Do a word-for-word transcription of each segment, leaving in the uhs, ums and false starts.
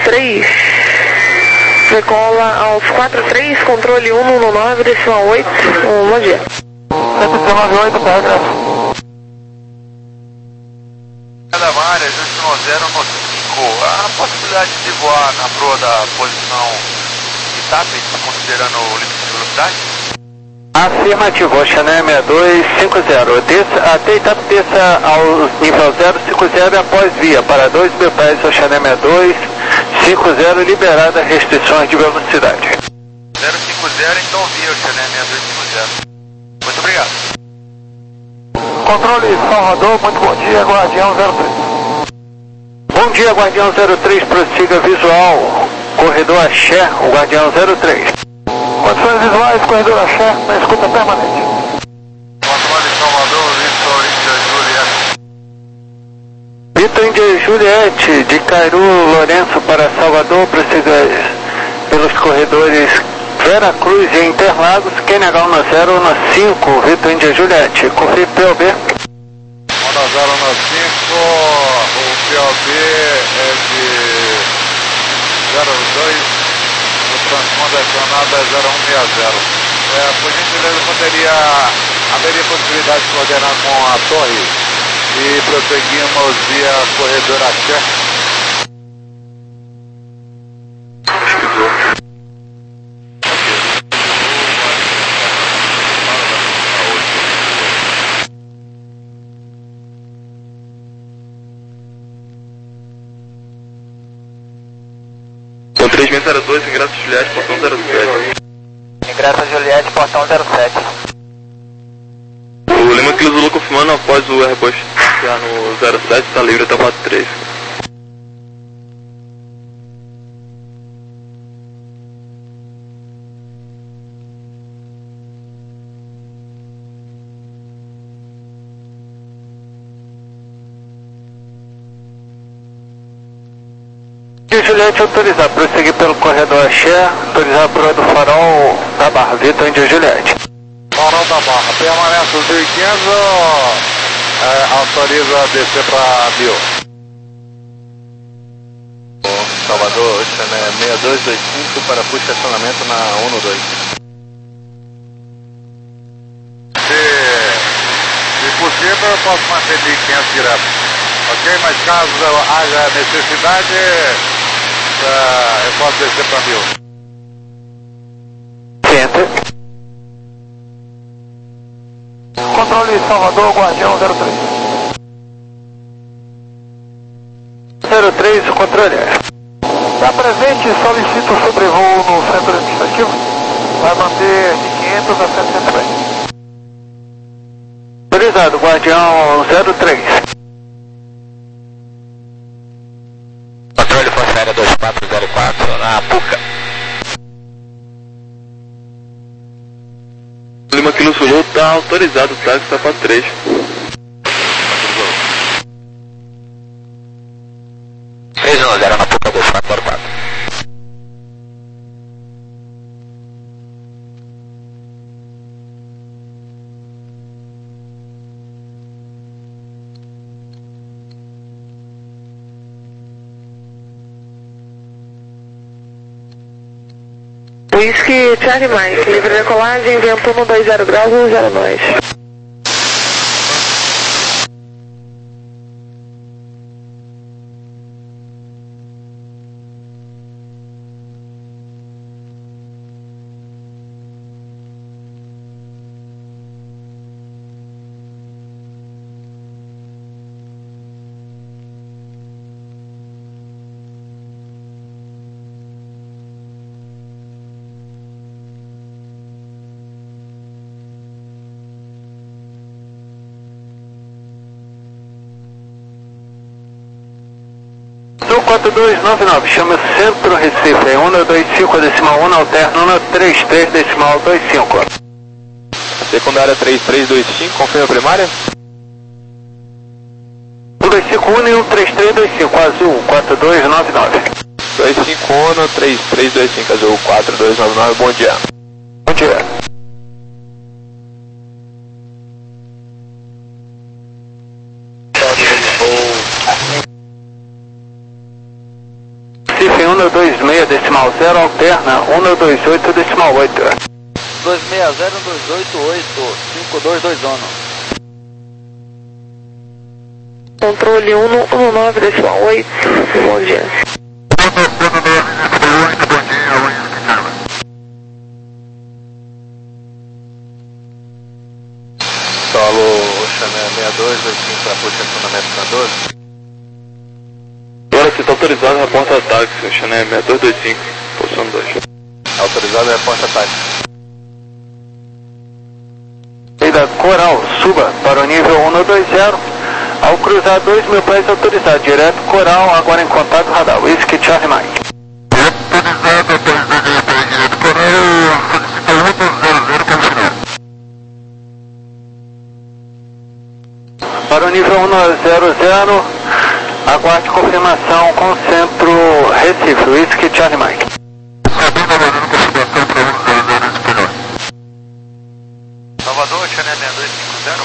três. Decola aos quatro três, controle um um nove, decimal oito. Um, bom dia. sete nove oito, paragrafo. Cada área, decimal zero no cinco. A possibilidade de voar na proa da posição Itap, considerando o limite de velocidade? Afirmativo, Oceané sessenta e dois cinquenta. Desça, até Itap desça ao nível zero cinco zero após via para dois mil pés, Oceané sessenta e dois cinquenta, liberada restrições de velocidade. zero cinco zero, então via Oceané sessenta e dois cinquenta. Muito obrigado. Controle Salvador, muito bom dia, Guardião zero três. Bom dia, Guardião zero três, prossiga visual, corredor Axé, o Guardião zero três. Condições visuais, corredor Axé, na escuta permanente. Controle Salvador, Vitor Índia Juliette. Vitor Índia Juliette, de Cairu, Lourenço para Salvador, prossiga pelos corredores Vera Cruz e Interlagos, Q N H um zero um cinco, Vitor Índia Juliette, confirme P O B. um zero um cinco, o P O B é de zero dois. O transponder acionado é zero um seis zero. É, por gentileza, poderia, haveria possibilidade de coordenar com a torre e prosseguimos via corredor Axé? Com três mil zero dois, ingresso Juliette, portão zero sete. Ingresso Juliette, portão zero sete. O Lima Kilo Zulu confirmando após o Airbus já no zero sete, está livre até quatro três. Juliette autorizar, prosseguir pelo corredor Axé, autorizar a proa do farol da Barra, Vitor Índia Juliette. Farol da Barra, permanece os mil e quinhentos ou é, autoriza a descer para mil? Salvador, Oceané seis dois dois cinco para push estacionamento na um dois. Se, se possível, eu posso manter mil e quinhentos direto. Ok? Mas caso haja necessidade, uh, eu posso descer para mil. Enter. Controle Salvador, Guardião zero três. zero três, o controle é. Está presente, solicito sobrevoo no centro administrativo. Vai manter de quinhentos a setecentos pés. Autorizado, Guardião zero três. Controle Força Aérea dois quatro zero quatro, na Puca. Lima Kilo Zulu está autorizado, tá? Que está para três. três um zero na Puca dois quatro zero quatro. Whisky Charlie Mike, livre decolagem, vento um dois zero graus, um zero dois. quatro dois nove nove, chama Centro Recife, é um dois cinco decimal um, alterno um três três decimal dois cinco. Secundária três três dois cinco, confirma a primária? um dois cinco um e um três três dois cinco, azul, quatro dois nove nove. dois cinco um, três três dois cinco, azul, quatro dois nove nove, bom dia. Bom dia. Recife cento e vinte e seis decimal zero, alterna cento e vinte e oito decimal oito. dois seis zero um dois oito oito cinco dois dois um. Controle um um nove decimal oito, bom dia. Solo Ocean seis dois dois cinco para puxa acionamento na doze. Agora que está autorizado, reporta táxi, Ocean seis dois dois cinco, posição dois. Autorizado, reporta táxi. Saída Coral, suba para o nível cento e vinte. Ao cruzar dois mil pés, autorizado. Direto Coral, agora em contato radar. Whisky Charlie Mike. Para o nível cento e vinte, aguarde confirmação com o centro Recife. Whisky Charlie Mike. Salvador, Channel seis dois cinco zero.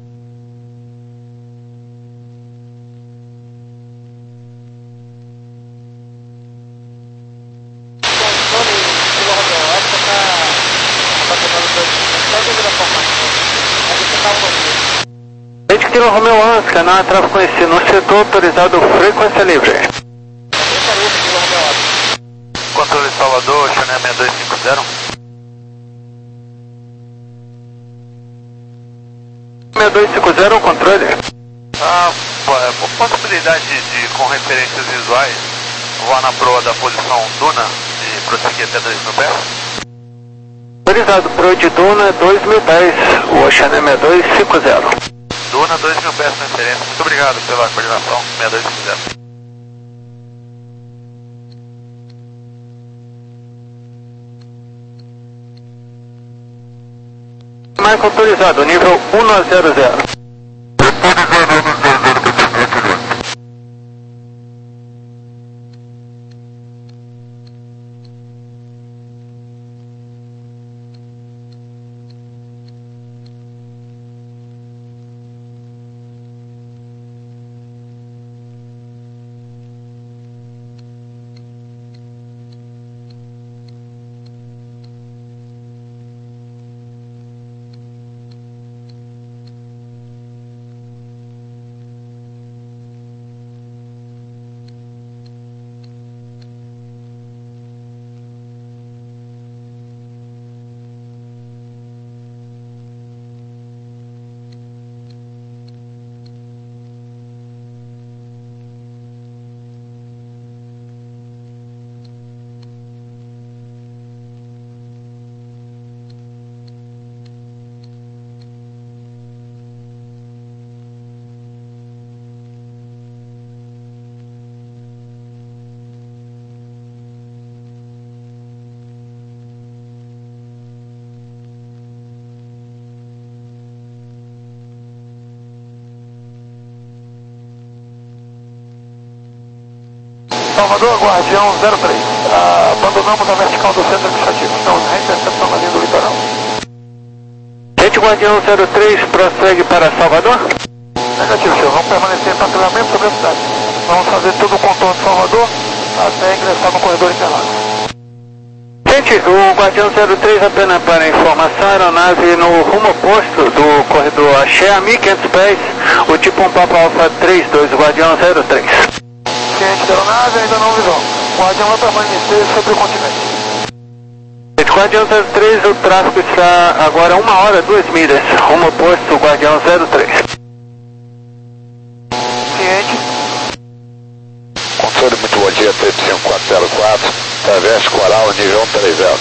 Rede Kilo Romeo onze, canal tráfego conhecido no setor autorizado, frequência livre. Controle Salvador, Channel seis dois cinco zero. seis dois cinco zero, controle. Ah, possibilidade de, de, com referências visuais, voar na proa da posição Duna e prosseguir até dois mil pés? Autorizado, proa de Duna, dois mil pés, o Ocean seis dois cinco zero. Duna, dois mil pés na referência. Muito obrigado pela coordenação, seis dois cinco zero. Mike autorizado, nível cento e vinte. Salvador, Guardião zero três. Ah, abandonamos a vertical do centro administrativo. Estamos na intercepção na linha do litoral. Rede Guardião zero três, prossegue para Salvador? Negativo, senhor. Vamos permanecer em patrulhamento sobre a cidade. Vamos fazer todo o contorno de Salvador até ingressar no corredor Interlagos. Gente, o Guardião zero três, apenas para informação, aeronave no rumo oposto do corredor Axé a mil e quinhentos pés, o tipo um Papa Alfa trinta e dois, Guardião zero três. Ciente da aeronave, ainda não visão. O Guardião vai permanecer sobre o continente. Guardião zero três, o tráfego está agora a uma hora, duas milhas, rumo oposto, Guardião zero três. Ciente. Controle, muito bom dia, três cinco quatro zero quatro, Travesse Coral, nível cento e trinta.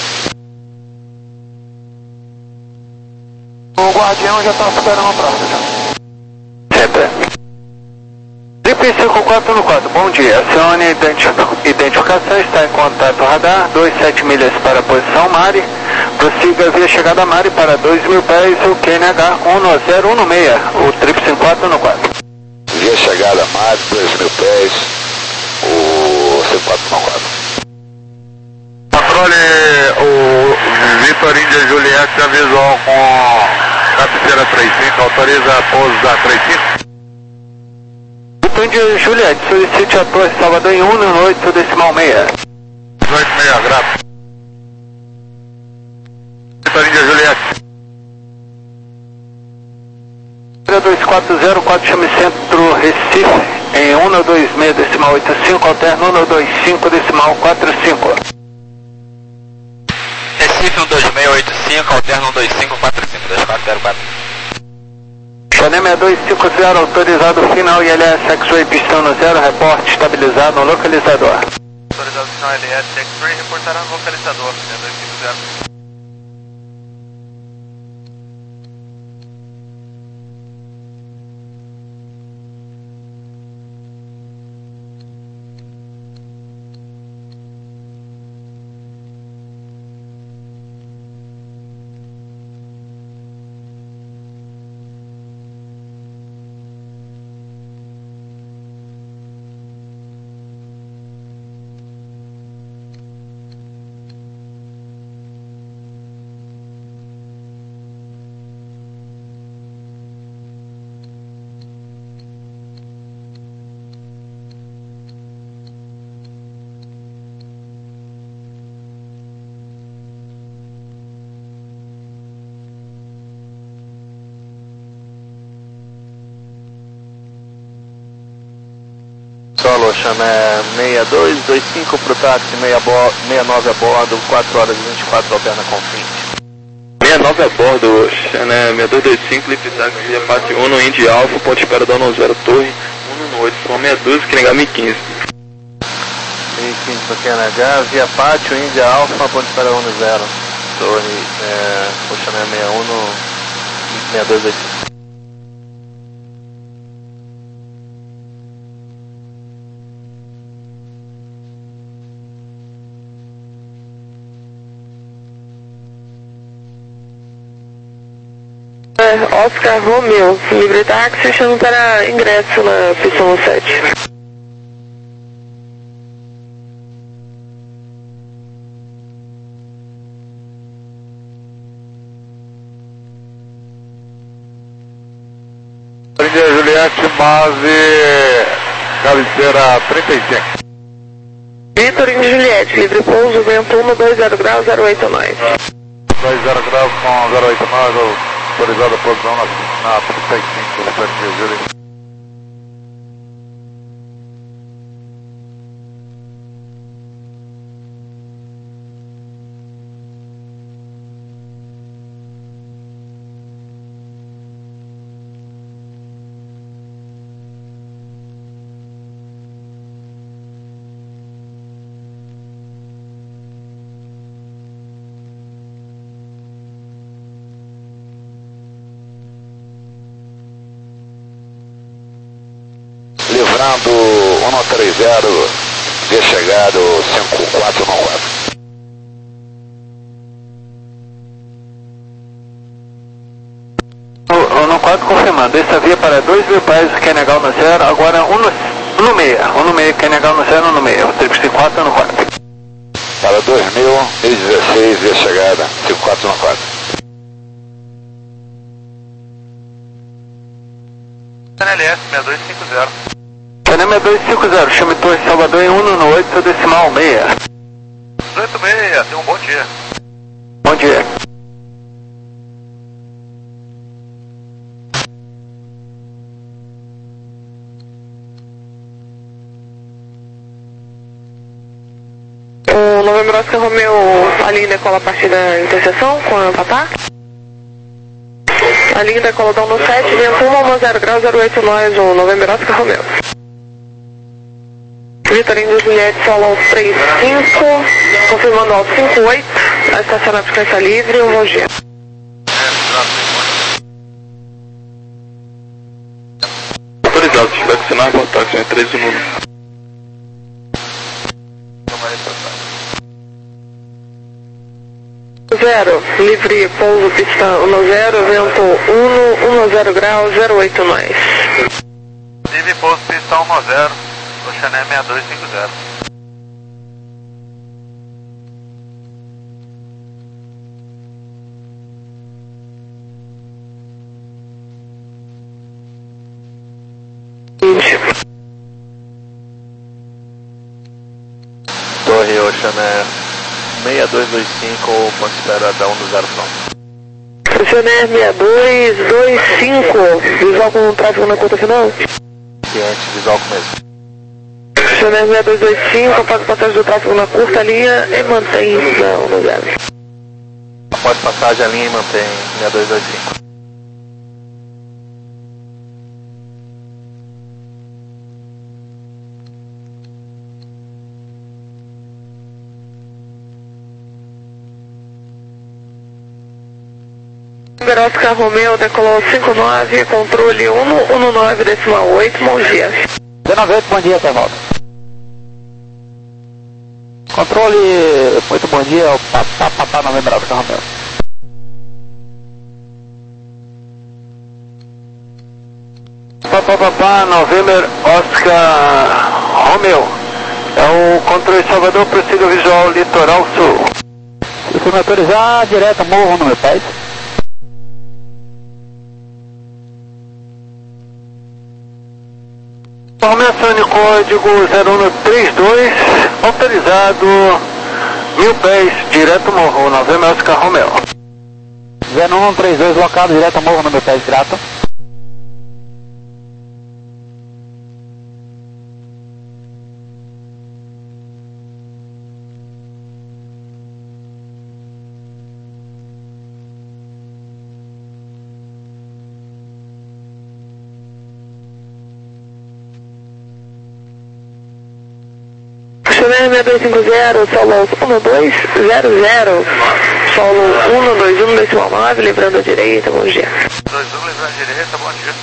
O Guardião já está superando o tráfego já. Sempre. Trip cinco quatro um quatro, bom dia. Acione identificação, está em contato radar, vinte e sete milhas para a posição Mari. Prossiga via chegada Mari para dois mil pés, o Q N H um zero um seis, o Trip cinco quatro um quatro. Via chegada Mari, dois mil pés, o cinco quatro um quatro. Controle, o Vitor Índia Juliette, a visual com cabeceira trinta e cinco, autoriza pouso da trinta e cinco. Vitor Índia Juliette, solicite a Torre Salvador em cento e oito decimal seis. aí, ó, grave. Vitor Índia Juliette. dois quatro zero quatro, chame Centro Recife, em um dois seis decimal oito cinco, alterno um dois cinco decimal quatro cinco. Recife um dois seis oito cinco, alterno um dois cinco quatro cinco, dois quatro zero quatro. Chané seis dois cinco zero, autorizado final I L S X-Ray, pistão no zero, reporte estabilizado no localizador. Autorizado final I L S X-Ray, reportará no localizador, seis dois cinco zero. Solo, Chané seis dois dois cinco pro táxi, seis nove a bordo, quatro horas e vinte e quatro, alterna com fim. seis nove a bordo, Chané seis dois dois cinco, Lift Táxi, via Pátio um, Indy Alfa, ponte espera da zero Torre, um no oito, são seis doze, que negar mil e quinze. mil e quinze para Q N H, via Pátio, Indy Alfa, ponte espera um zero, Torre, é, o Chané sessenta e um, seis dois dois cinco. Oscar Romeo, livre táxi, chamo para ingresso na pista um sete. Índia Juliette, base cabeceira trinta e cinco. Vitor Índia Juliette, livre pouso, vento um dois zero graus, zero oito nove. dois zero graus com zero oito nove, autorizada a posição na, na trinta e cinco, Vitor Índia Juliette. Livrando um três zero, de chegado cinco quatro nove quatro. O no quatro confirmando, essa via para dois mil pés, Q N H no zero, agora um no, um no meio, um no meio, Q N H no zero, um no meio, triplo cinco quatro no quatro. Para dois mil e dezesseis, de chegada cinco quatro nove quatro. N L S seis dois cinco zero. Chané seis dois cinco zero, chame Torre Salvador em um no oito decimal seis. oito seis, tenha um bom dia. Bom dia. O Novembro Oscar Romeo, a linha decola a partir da interseção com a Papá. A linha decola da um no sete, vento um zero graus, zero oito nove, o Novembro Oscar Romeo. Vitor Índia Juliette, solo três cinco, confirmando ao cinco oito, a estação de frequência livre, um bom dia. Autorizado, se tiver que assinar, botar que é três um um. Zero, livre pouso pista um zero, vento um, um zero graus, zero oito nove. Livre pouso pista um zero, o Chané seis dois cinco zero. Torre Oxané seis dois dois cinco, ponto de espera da um zero pronto. Stacionaire seis dois dois cinco, visual com tráfego na conta final? Ciente, visual com mesmo. Stacionaire seis dois dois cinco, apaga passagem do tráfego na curta linha e mantém na um zero. Após passagem a linha e mantém seis dois dois cinco. Oscar Romeo decolou cinco nove, controle um um nove decimal oito, bom dia. dezenove oito, bom dia, Tervaldo. Controle, muito bom dia, o Papá, Papá Novembro Oscar Romeo. Papá, Papá Novembro Oscar Romeo. É o controle Salvador, prossiga visual Litoral Sul. Se me autorizar, direto, morro no meu pé. Começando em código zero um três dois, autorizado mil pés, direto morro, Novembro Oscar Romeo. zero um três dois, locado, direto morro, no meu pés, grato. Stacionaire seis dois cinco zero, solo um dois zero zero, solo um dois um decimal nove, livrando a direita, bom dia. dois um, livrando a direita, bom dia.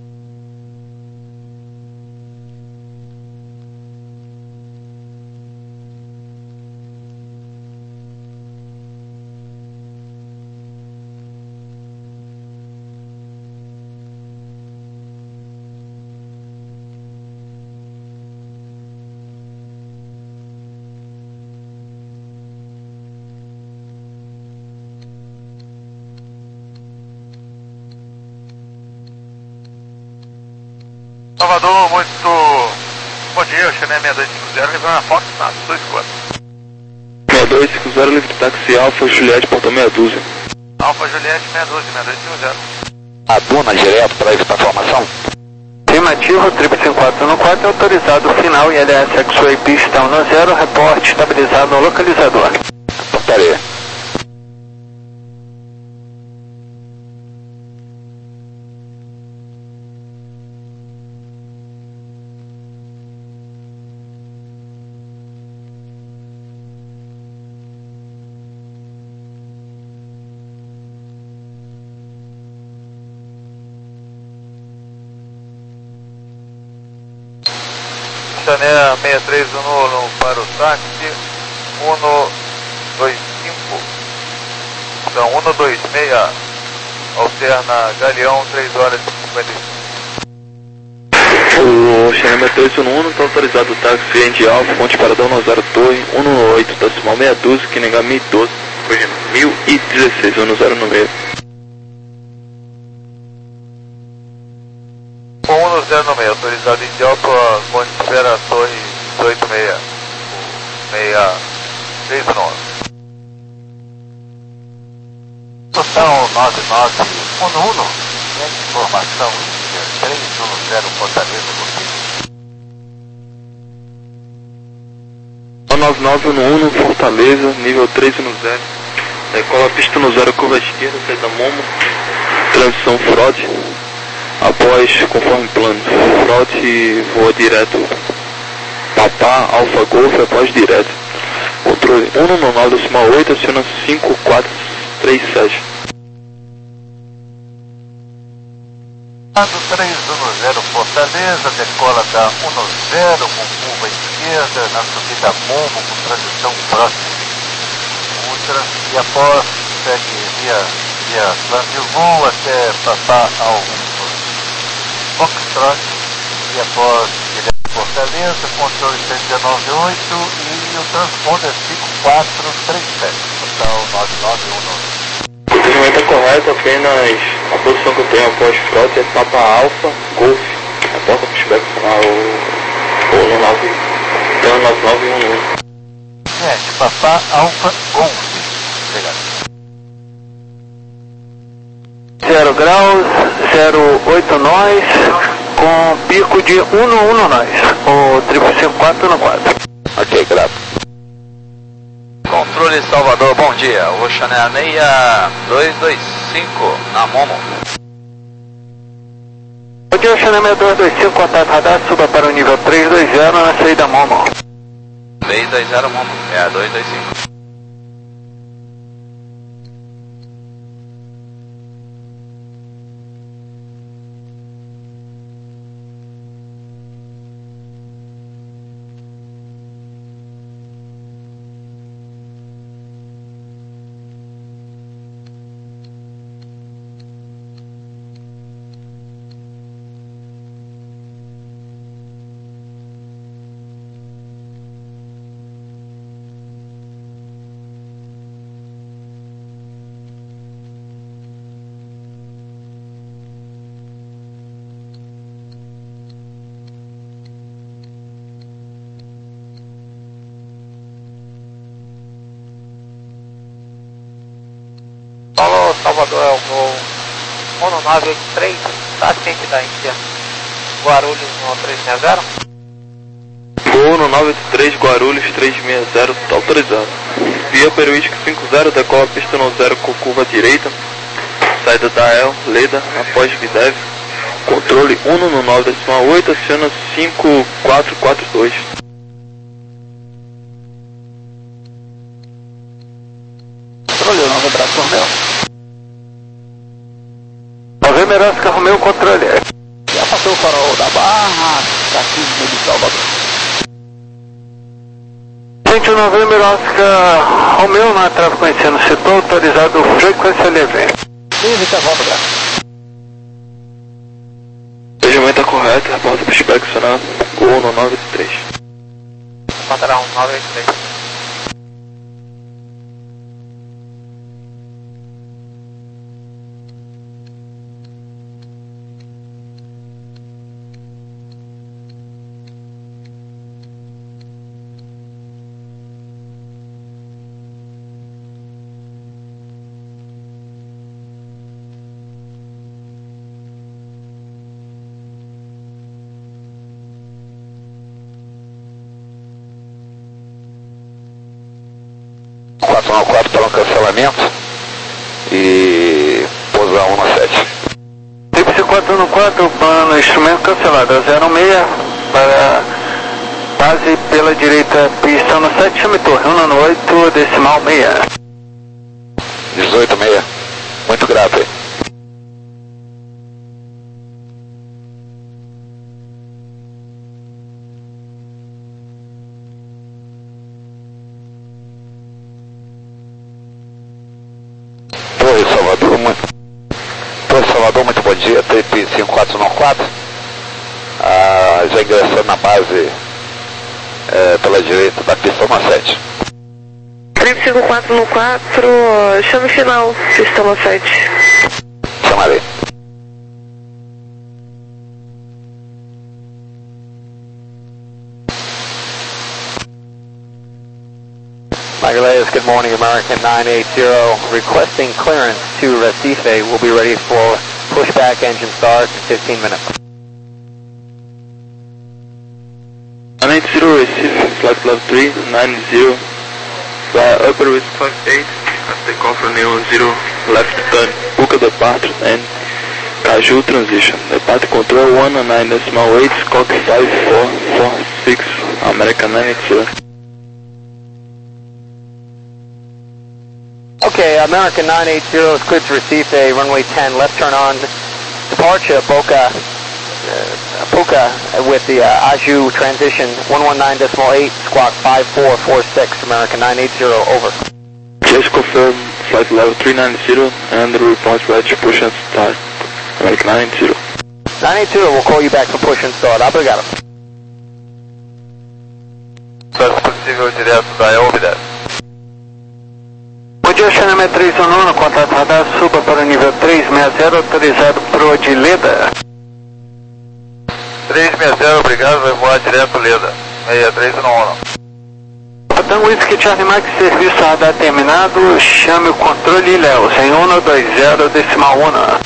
Salvador, muito bom dia, eu chamei seis dois cinco zero, livrando a Fox na sua escola. seis dois cinco zero, livre táxi Alfa Juliette, portão meia dúzia. Alfa Juliette seis doze, seis dois cinco zero. A Duna direto para evitar formação? Afirmativo, triplo cinco quatro um quatro, autorizado final, I L S X-Ray pista um zero, reporte estabilizado no localizador. Portaria. Stacionaire seis três um no para o táxi, um dois cinco, então um dois seis, alterna Galeão, três horas e cinquenta e cinco. O Stacionaire seis três um um, está autorizado o táxi Andy Alfa, ponte Paradão no zero Torre, um oito, decimal meia dúzia, que nega mil e doze, mil e dezesseis, um zero no meio. um zero no meio, autorizado em Alfa, ponte espera Torre dezoito seis, seis três nove. Total nove nove um um, informação Índia três um zero, Fortaleza do nove nove um um, Fortaleza, nível três um zero. Decola a pista no zero, curva esquerda, saída Momo, transição fraude. Após, conforme plano, fraude voa direto. Papá, Alfa Golf, após direto. Controle um um nove decimal oito, aciona cinco quatro três sete. três um zero, Fortaleza, decola da um zero com curva esquerda, na subida Momo com transição próxima. Ultra, e após segue via, via plano de voo até Papá ao Foxtrot, e após direto Fortaleza, controle cento e dezenove oito e o transponder cinco quatro três sete, total nove nove um nove. O procedimento é correto, apenas a posição que eu tenho após fraude é Papa Alfa Golf. A porta pushback ao no nove nove um um. sete, Papá Alfa Golf. Obrigado. zero graus, zero oito nós, com pico de um no um nós, o triplo cinco quatro no quatro. Ok, grato. Controle Salvador, bom dia. Ocean Air seis dois dois cinco na Momo. Bom dia, Ocean Air seis dois dois cinco, contato radar, suba para o nível três dois zero na saída Momo. três dois zero Momo, seis dois dois cinco. Alô, Salvador, é o voo Mono nove oito três, está ciente da Índia, Guarulhos no três seis zero? Voo no nove oito três, Guarulhos três seis zero, está autorizado. Via Peruística cinco zero, decola pista no zero com curva direita, saída da El, Leda, após Videv, controle um no nove decimal oito, aciona cinco quatro quatro dois. Controle nove abraço, Romeu. Novembro Oscar Romeu, controle. Já passou o farol da Barra, aqui no de Salvador. Gente, o Novembro Oscar Romeu, na tráfego conhecendo o setor, autorizado frequência leve. Livre, tá volta, abraço. O regimento está correto, reporta para o inspecionar o um no nove oito três. Padrão nove oito três. quatro um quatro para um cancelamento e pousar um no sete. Triplo quatro um quatro, plano instrumento cancelado, zero seis para base pela direita, pista no sete, chame torre, um no oito, decimal seis. dezoito seis, muito grato aí. Torre Salvador, muito, Torre Salvador, muito bom dia, Trip cinco quatro um quatro, ah, já ingressando na base é, pela direita da pista no sete. Trip cinco quatro um quatro, chame final, pista no sete. Chamarei. Magallanes, good morning, American nine eight zero, requesting clearance to Recife. We'll be ready for pushback engine start in fifteen minutes. nine eight zero, Recife, flight level three nine zero, fly upper with five eight, take off runway one zero, left turn, Puka departure and Caju transition, departure control one nine decimal eight, Scott five four four six, American nine eight zero. Okay, American nine eight zero is cleared to Recife, runway ten, left turn on, departure, Boca, uh, Puka with the uh, Aju transition, one one nine decimal eight, squawk five four four six, American nine eight zero, over. Just confirm flight level three nine zero and the report ready to push and start, American nine eight zero. nine eight zero, we'll call you back for push and start, obrigado. Possível direto da Elbida. Bom dia, Xanamé três um nove, contato radar, suba para o nível três seis zero, autorizado pro de Leda. três seis zero, obrigado, vai voar direto Leda. seis três um nove. Tango Whisky Charlie Mike, serviço radar terminado, chame o controle Léo, em um dois zero decimal um.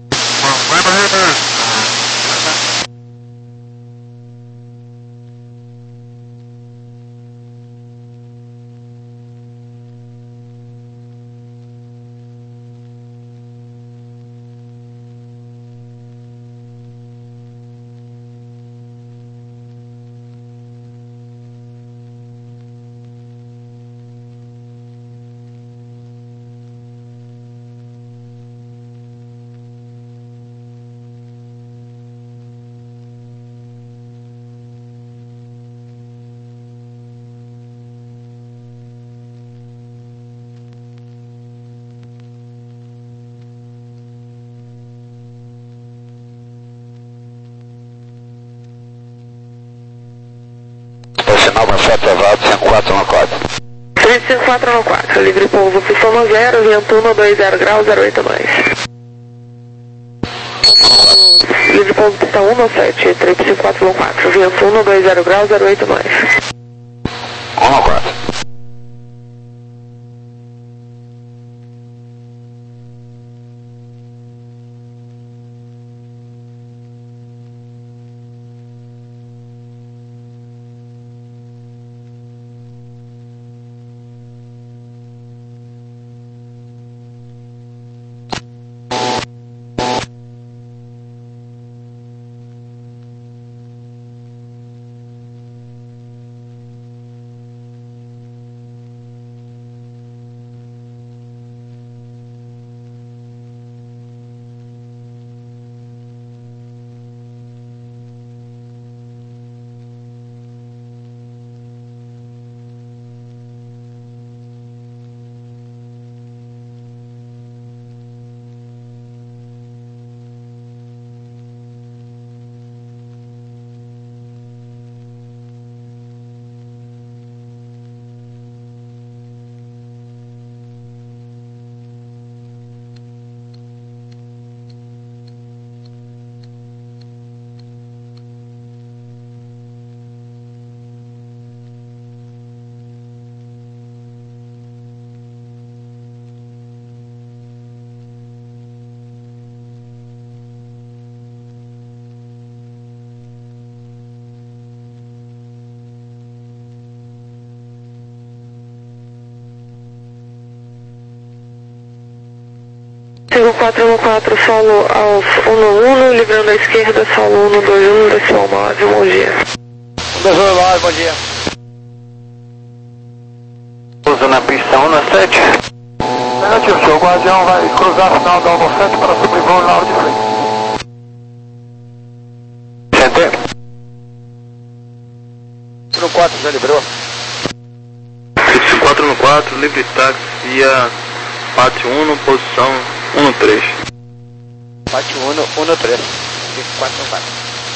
Sinal Manchete Evaldo cinco quatro um quatro. três cinco quatro um quatro, livre pouso, pistão no zero, vento um dois zero graus, zero oito mais. Livre pouso, pistão um sete, três cinco quatro um quatro, vento um dois zero graus, zero oito mais. um quatro. cinco quatro um quatro, solo aos um um, livrando à esquerda, solo um dois um, decimal nove, bom dia. um dois um nove, bom dia. Usa na pista um sete. Negativo, senhor. O Guardião vai cruzar a final da um sete para sobrevoo na hora de frente. Sente. um quatro, já livrou. cinco quatro um quatro, livre táxi, via Pátio um, posição um três. Pátio um, um três. cinco quatro um quatro.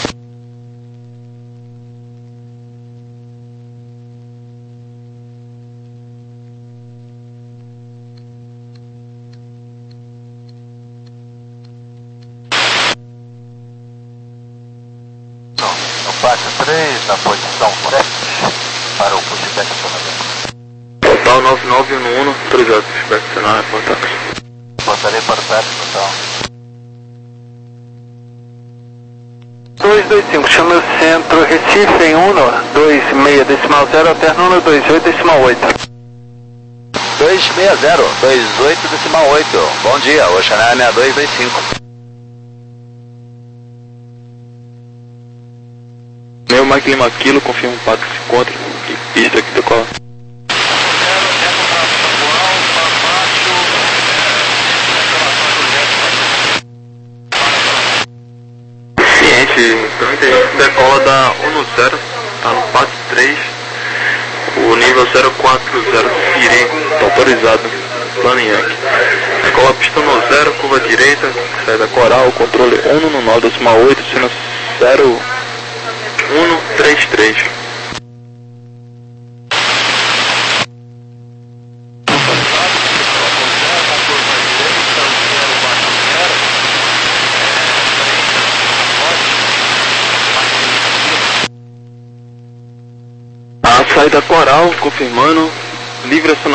No Pátio três, na posição sete, para o pushback acionamento. Total nove nove um um, autorizado pushback acionar, contato. Botarei para o Pátio total. dois dois cinco, chama o centro Recife em um dois seis decimal zero, alterna um dois oito decimal oito. dois seis zero, dois oito decimal oito. Bom dia, Oxaná seis dois dois cinco. Meu Mike Lima Kilo, confirma um pato que se encontra. Pista aqui do cola. Então a decola da um zero, tá no Pátio três, o nível zero quatro zero, Siri, tá autorizado, plano Yankee. Decola pista no zero, curva direita, sai da Coral, controle um no nove decimal oito, sino zero um três três. Saída Coral, Central, confirmando livre acionamento.